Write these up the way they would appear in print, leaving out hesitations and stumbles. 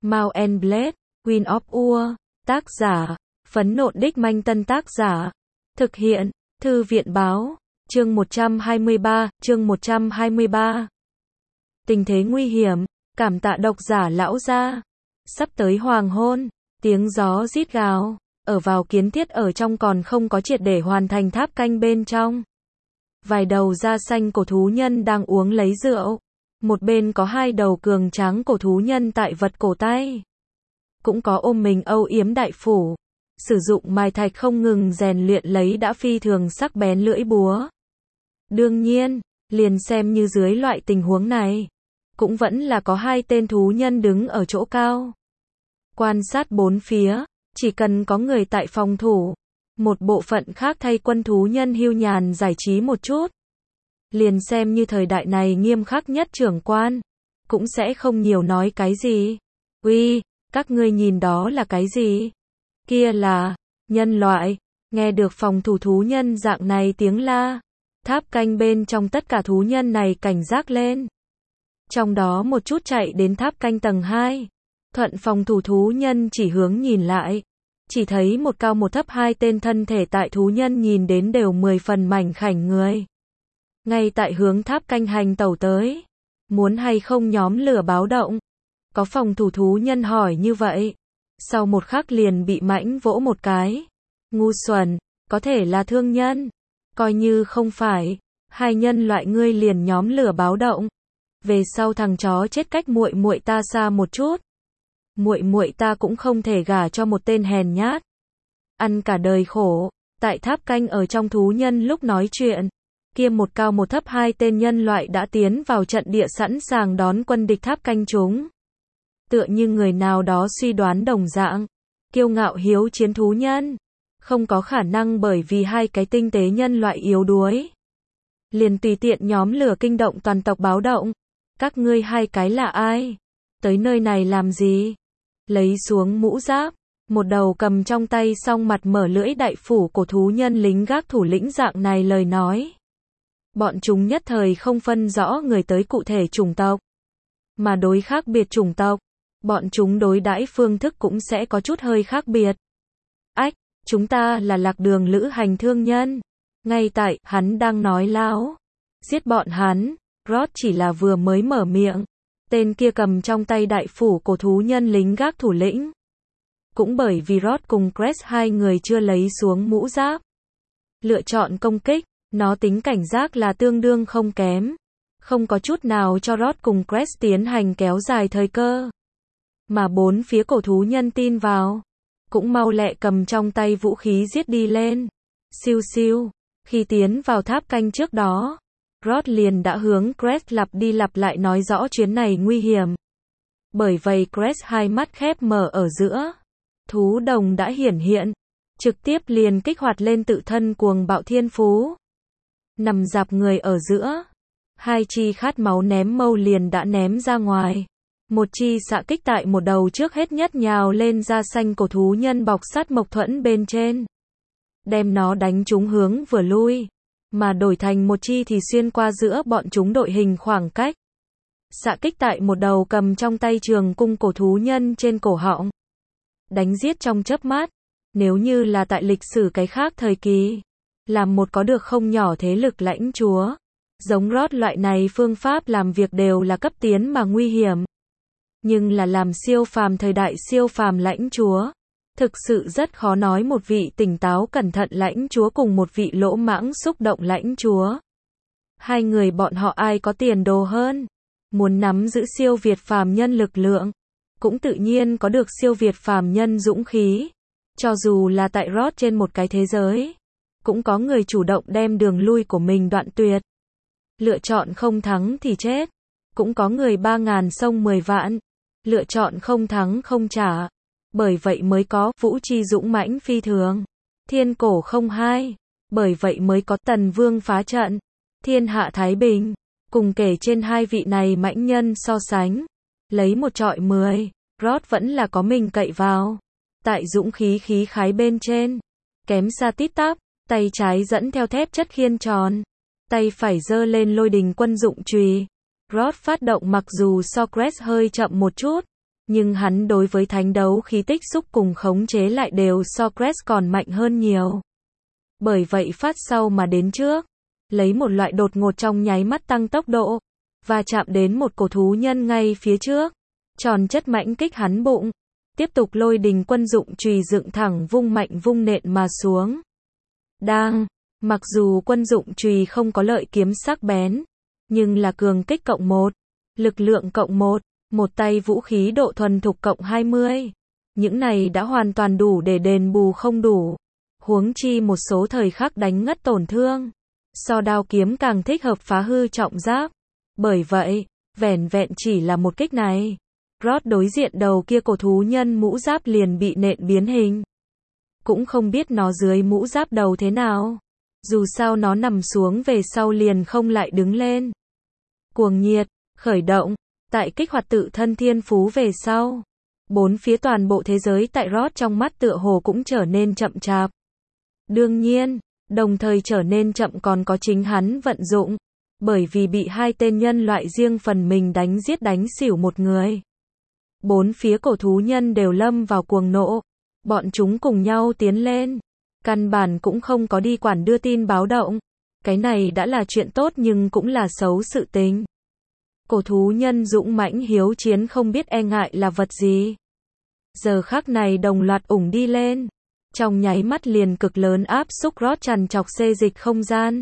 Mount and Blade, Queen of Ur, tác giả, Phấn Nộn Đích Manh Tân tác giả, thực hiện, Thư viện báo, chương 123. Tình thế nguy hiểm, cảm tạ độc giả lão gia. Sắp tới hoàng hôn, tiếng gió rít gào, ở vào kiến thiết ở trong còn không có triệt để hoàn thành tháp canh bên trong. Vài đầu da xanh cổ thú nhân đang uống lấy rượu. Một bên có hai đầu cường tráng cổ thú nhân tại vật cổ tay. Cũng có ôm mình âu yếm đại phủ. Sử dụng mai thạch không ngừng rèn luyện lấy đã phi thường sắc bén lưỡi búa. Đương nhiên, liền xem như dưới loại tình huống này, cũng vẫn là có hai tên thú nhân đứng ở chỗ cao. Quan sát bốn phía, chỉ cần có người tại phòng thủ, một bộ phận khác thay quân thú nhân hưu nhàn giải trí một chút. Liền xem như thời đại này nghiêm khắc nhất trưởng quan, cũng sẽ không nhiều nói cái gì. Uy, các ngươi nhìn đó là cái gì? Kia là nhân loại. Nghe được phòng thủ thú nhân dạng này tiếng la, tháp canh bên trong tất cả thú nhân này cảnh giác lên. Trong đó một chút chạy đến tháp canh tầng 2. Thuận phòng thủ thú nhân chỉ hướng nhìn lại. Chỉ thấy một cao một thấp hai tên thân thể tại thú nhân nhìn đến đều 10 phần mảnh khảnh người. Ngay tại hướng tháp canh hành tẩu tới. Muốn hay không nhóm lửa báo động? Có phòng thủ thú nhân hỏi như vậy. Sau một khắc liền bị mãnh vỗ một cái. Ngu xuẩn, có thể là thương nhân. Coi như không phải, hai nhân loại ngươi liền nhóm lửa báo động. Về sau thằng chó chết cách muội muội ta xa một chút. Muội muội ta cũng không thể gả cho một tên hèn nhát. Ăn cả đời khổ. Tại tháp canh ở trong thú nhân lúc nói chuyện, kia một cao một thấp hai tên nhân loại đã tiến vào trận địa sẵn sàng đón quân địch tháp canh chúng. Tựa như người nào đó suy đoán đồng dạng, kiêu ngạo hiếu chiến thú nhân, không có khả năng bởi vì hai cái tinh tế nhân loại yếu đuối. Liền tùy tiện nhóm lửa kinh động toàn tộc báo động. Các ngươi hai cái là ai? Tới nơi này làm gì? Lấy xuống mũ giáp, một đầu cầm trong tay song mặt mở lưỡi đại phủ cổ thú nhân lính gác thủ lĩnh dạng này lời nói. Bọn chúng nhất thời không phân rõ người tới cụ thể chủng tộc. Mà đối khác biệt chủng tộc, bọn chúng đối đãi phương thức cũng sẽ có chút hơi khác biệt. Ách, chúng ta là lạc đường lữ hành thương nhân. Ngay tại, hắn đang nói láo. Giết bọn hắn, Rod chỉ là vừa mới mở miệng. Tên kia cầm trong tay đại phủ cổ thú nhân lính gác thủ lĩnh. Cũng bởi vì Rod cùng Crest hai người chưa lấy xuống mũ giáp. Lựa chọn công kích, nó tính cảnh giác là tương đương không kém. Không có chút nào cho Rod cùng Crest tiến hành kéo dài thời cơ. Mà bốn phía cổ thú nhân tin vào. Cũng mau lẹ cầm trong tay vũ khí giết đi lên. Siêu siêu, khi tiến vào tháp canh trước đó, Rod liền đã hướng Crest lặp đi lặp lại nói rõ chuyến này nguy hiểm. Bởi vậy Crest hai mắt khép mở ở giữa. Thú đồng đã hiển hiện. Trực tiếp liền kích hoạt lên tự thân cuồng bạo thiên phú. Nằm dạp người ở giữa. Hai chi khát máu ném mâu liền đã ném ra ngoài. Một chi xạ kích tại một đầu trước hết nhất nhào lên da xanh cổ thú nhân bọc sắt mộc thuẫn bên trên. Đem nó đánh trúng hướng vừa lui. Mà đổi thành một chi thì xuyên qua giữa bọn chúng đội hình khoảng cách. Xạ kích tại một đầu cầm trong tay trường cung cổ thú nhân trên cổ họng. Đánh giết trong chớp mắt. Nếu như là tại lịch sử cái khác thời kỳ, làm một có được không nhỏ thế lực lãnh chúa. Giống Rod loại này phương pháp làm việc đều là cấp tiến mà nguy hiểm. Nhưng là làm siêu phàm thời đại siêu phàm lãnh chúa. Thực sự rất khó nói một vị tỉnh táo cẩn thận lãnh chúa cùng một vị lỗ mãng xúc động lãnh chúa. Hai người bọn họ ai có tiền đồ hơn. Muốn nắm giữ siêu việt phàm nhân lực lượng. Cũng tự nhiên có được siêu việt phàm nhân dũng khí. Cho dù là tại Rod trên một cái thế giới. Cũng có người chủ động đem đường lui của mình đoạn tuyệt. Lựa chọn không thắng thì chết. Cũng có người 3.000 sông 10 vạn. Lựa chọn không thắng không trả. Bởi vậy mới có Vũ Chi dũng mãnh phi thường. Thiên cổ không hai. Bởi vậy mới có Tần Vương phá trận. Thiên hạ Thái Bình. Cùng kể trên hai vị này mãnh nhân so sánh. Lấy một trọi 10. Rod vẫn là có mình cậy vào. Tại dũng khí khí khái bên trên. Kém xa tít tắp. Tay trái dẫn theo thép chất khiên tròn. Tay phải giơ lên lôi đình quân dụng chùy. Rod phát động mặc dù so Crest hơi chậm một chút. Nhưng hắn đối với thánh đấu khí tích xúc cùng khống chế lại đều so Crest còn mạnh hơn nhiều. Bởi vậy phát sau mà đến trước, lấy một loại đột ngột trong nháy mắt tăng tốc độ, và chạm đến một cổ thú nhân ngay phía trước. Tròn chất mãnh kích hắn bụng. Tiếp tục lôi đình quân dụng chùy dựng thẳng vung mạnh vung nện mà xuống. Đang, mặc dù quân dụng chùy không có lợi kiếm sắc bén, nhưng là cường kích cộng 1, lực lượng cộng 1, một tay vũ khí độ thuần thục cộng 20. Những này đã hoàn toàn đủ để đền bù không đủ. Huống chi một số thời khắc đánh ngất tổn thương. So đao kiếm càng thích hợp phá hư trọng giáp. Bởi vậy, vẻn vẹn chỉ là một kích này. Rod đối diện đầu kia cổ thú nhân mũ giáp liền bị nện biến hình. Cũng không biết nó dưới mũ giáp đầu thế nào. Dù sao nó nằm xuống về sau liền không lại đứng lên. Cuồng nhiệt, khởi động, tại kích hoạt tự thân thiên phú về sau. Bốn phía toàn bộ thế giới tại Rod trong mắt tựa hồ cũng trở nên chậm chạp. Đương nhiên, đồng thời trở nên chậm còn có chính hắn vận dụng. Bởi vì bị hai tên nhân loại riêng phần mình đánh giết đánh xỉu một người. Bốn phía cổ thú nhân đều lâm vào cuồng nộ. Bọn chúng cùng nhau tiến lên. Căn bản cũng không có đi quản đưa tin báo động. Cái này đã là chuyện tốt nhưng cũng là xấu sự tình. Cổ thú nhân dũng mãnh hiếu chiến không biết e ngại là vật gì. Giờ khắc này đồng loạt ủng đi lên. Trong nháy mắt liền cực lớn áp xúc Rod trằn trọc xê dịch không gian.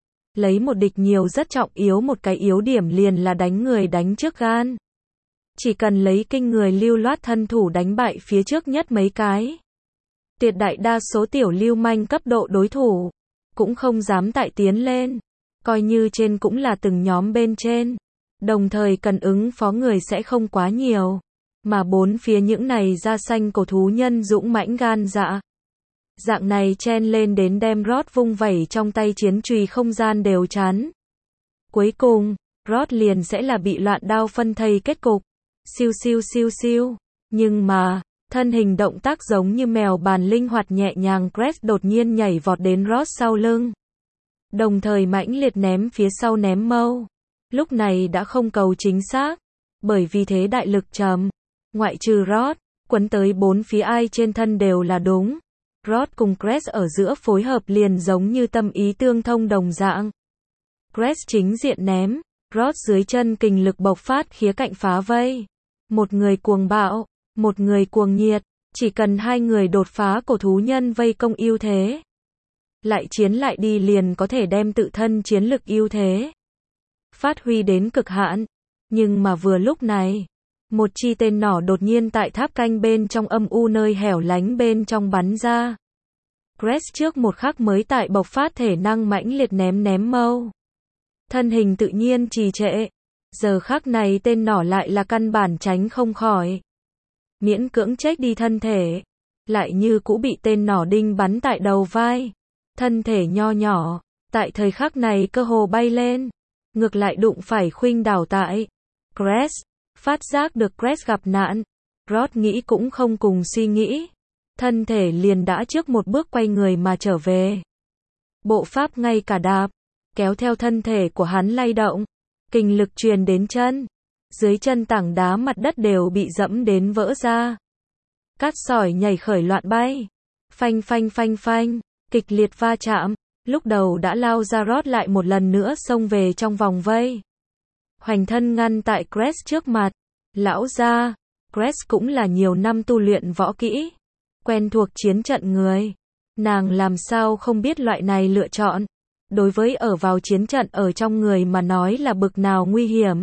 Lấy một địch nhiều rất trọng yếu một cái yếu điểm liền là đánh người đánh trước gan. Chỉ cần lấy kinh người lưu loát thân thủ đánh bại phía trước nhất mấy cái. Tuyệt đại đa số tiểu lưu manh cấp độ đối thủ. Cũng không dám tại tiến lên. Coi như trên cũng là từng nhóm bên trên. Đồng thời cần ứng phó người sẽ không quá nhiều. Mà bốn phía những này da xanh cổ thú nhân dũng mãnh gan dạ. Dạng này chen lên đến đem Rod vung vẩy trong tay chiến chùy không gian đều chắn. Cuối cùng, Rod liền sẽ là bị loạn đao phân thây kết cục. Siêu siêu siêu siêu. Nhưng mà, thân hình động tác giống như mèo bàn linh hoạt nhẹ nhàng Crest đột nhiên nhảy vọt đến Rod sau lưng. Đồng thời mãnh liệt ném phía sau ném mâu. Lúc này đã không cầu chính xác. Bởi vì thế đại lực trầm. Ngoại trừ Rod, quấn tới bốn phía ai trên thân đều là đúng. Rod cùng Crest ở giữa phối hợp liền giống như tâm ý tương thông đồng dạng. Crest chính diện ném, Rod dưới chân kình lực bộc phát khía cạnh phá vây. Một người cuồng bạo, một người cuồng nhiệt, chỉ cần hai người đột phá cổ thú nhân vây công ưu thế. Lại chiến lại đi liền có thể đem tự thân chiến lực ưu thế phát huy đến cực hạn. Nhưng mà vừa lúc này, một chi tên nỏ đột nhiên tại tháp canh bên trong âm u nơi hẻo lánh bên trong bắn ra. Crest trước một khắc mới tại bộc phát thể năng mãnh liệt ném mâu. Thân hình tự nhiên trì trệ. Giờ khắc này tên nỏ lại là căn bản tránh không khỏi. Miễn cưỡng check đi thân thể. Lại như cũ bị tên nỏ đinh bắn tại đầu vai. Thân thể nho nhỏ, tại thời khắc này cơ hồ bay lên. Ngược lại đụng phải khuynh đảo tại. Crest, phát giác được Crest gặp nạn. Rod nghĩ cũng không cùng suy nghĩ. Thân thể liền đã trước một bước quay người mà trở về. Bộ pháp ngay cả đạp. Kéo theo thân thể của hắn lay động. Kình lực truyền đến chân. Dưới chân tảng đá mặt đất đều bị dẫm đến vỡ ra. Cát sỏi nhảy khởi loạn bay. Phanh phanh phanh phanh. Kịch liệt va chạm. Lúc đầu đã lao ra Rod lại một lần nữa xông về trong vòng vây. Hoành thân ngăn tại Crest trước mặt. Lão gia, Crest cũng là nhiều năm tu luyện võ kỹ. Quen thuộc chiến trận người. Nàng làm sao không biết loại này lựa chọn. Đối với ở vào chiến trận ở trong người mà nói là bực nào nguy hiểm.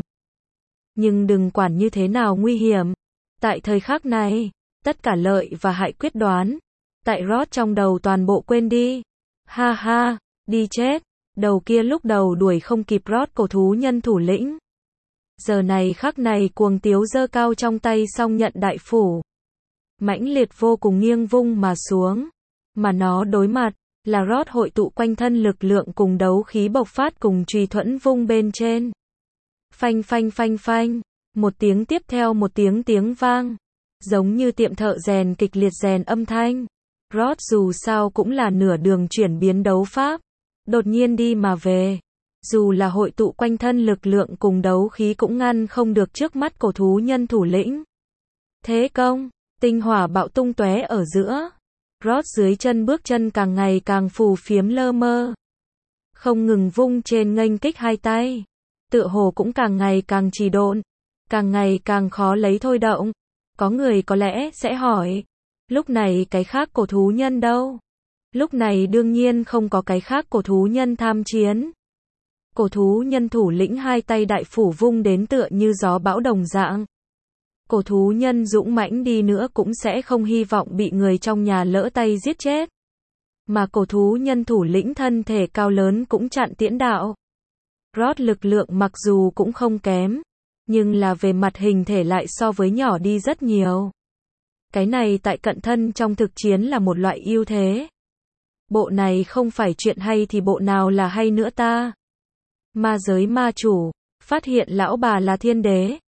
Nhưng đừng quản như thế nào nguy hiểm. Tại thời khắc này, tất cả lợi và hại quyết đoán. Tại Rod trong đầu toàn bộ quên đi. Ha ha, đi chết. Đầu kia lúc đầu đuổi không kịp Rod cổ thú nhân thủ lĩnh. Giờ này khắc này cuồng tiếu giơ cao trong tay song nhận đại phủ. Mãnh liệt vô cùng nghiêng vung mà xuống. Mà nó đối mặt, là Rod hội tụ quanh thân lực lượng cùng đấu khí bộc phát cùng chùy thuẫn vung bên trên. Phanh phanh phanh phanh, một tiếng tiếp theo một tiếng vang. Giống như tiệm thợ rèn kịch liệt rèn âm thanh. Rod dù sao cũng là nửa đường chuyển biến đấu pháp. Đột nhiên đi mà về. Dù là hội tụ quanh thân lực lượng cùng đấu khí cũng ngăn không được trước mắt cổ thú nhân thủ lĩnh. Thế công, tinh hỏa bạo tung tóe ở giữa. Rod dưới chân bước chân càng ngày càng phù phiếm lơ mơ. Không ngừng vung trên nghênh kích hai tay. Tựa hồ cũng càng ngày càng trì độn. Càng ngày càng khó lấy thôi động. Có người có lẽ sẽ hỏi. Lúc này cái khác cổ thú nhân đâu? Lúc này đương nhiên không có cái khác cổ thú nhân tham chiến. Cổ thú nhân thủ lĩnh hai tay đại phủ vung đến tựa như gió bão đồng dạng. Cổ thú nhân dũng mãnh đi nữa cũng sẽ không hy vọng bị người trong nhà lỡ tay giết chết. Mà cổ thú nhân thủ lĩnh thân thể cao lớn cũng chặn tiễn đạo. Rod lực lượng mặc dù cũng không kém, nhưng là về mặt hình thể lại so với nhỏ đi rất nhiều. Cái này tại cận thân trong thực chiến là một loại ưu thế. Bộ này không phải chuyện hay thì bộ nào là hay nữa ta? Ma giới ma chủ, phát hiện lão bà là thiên đế.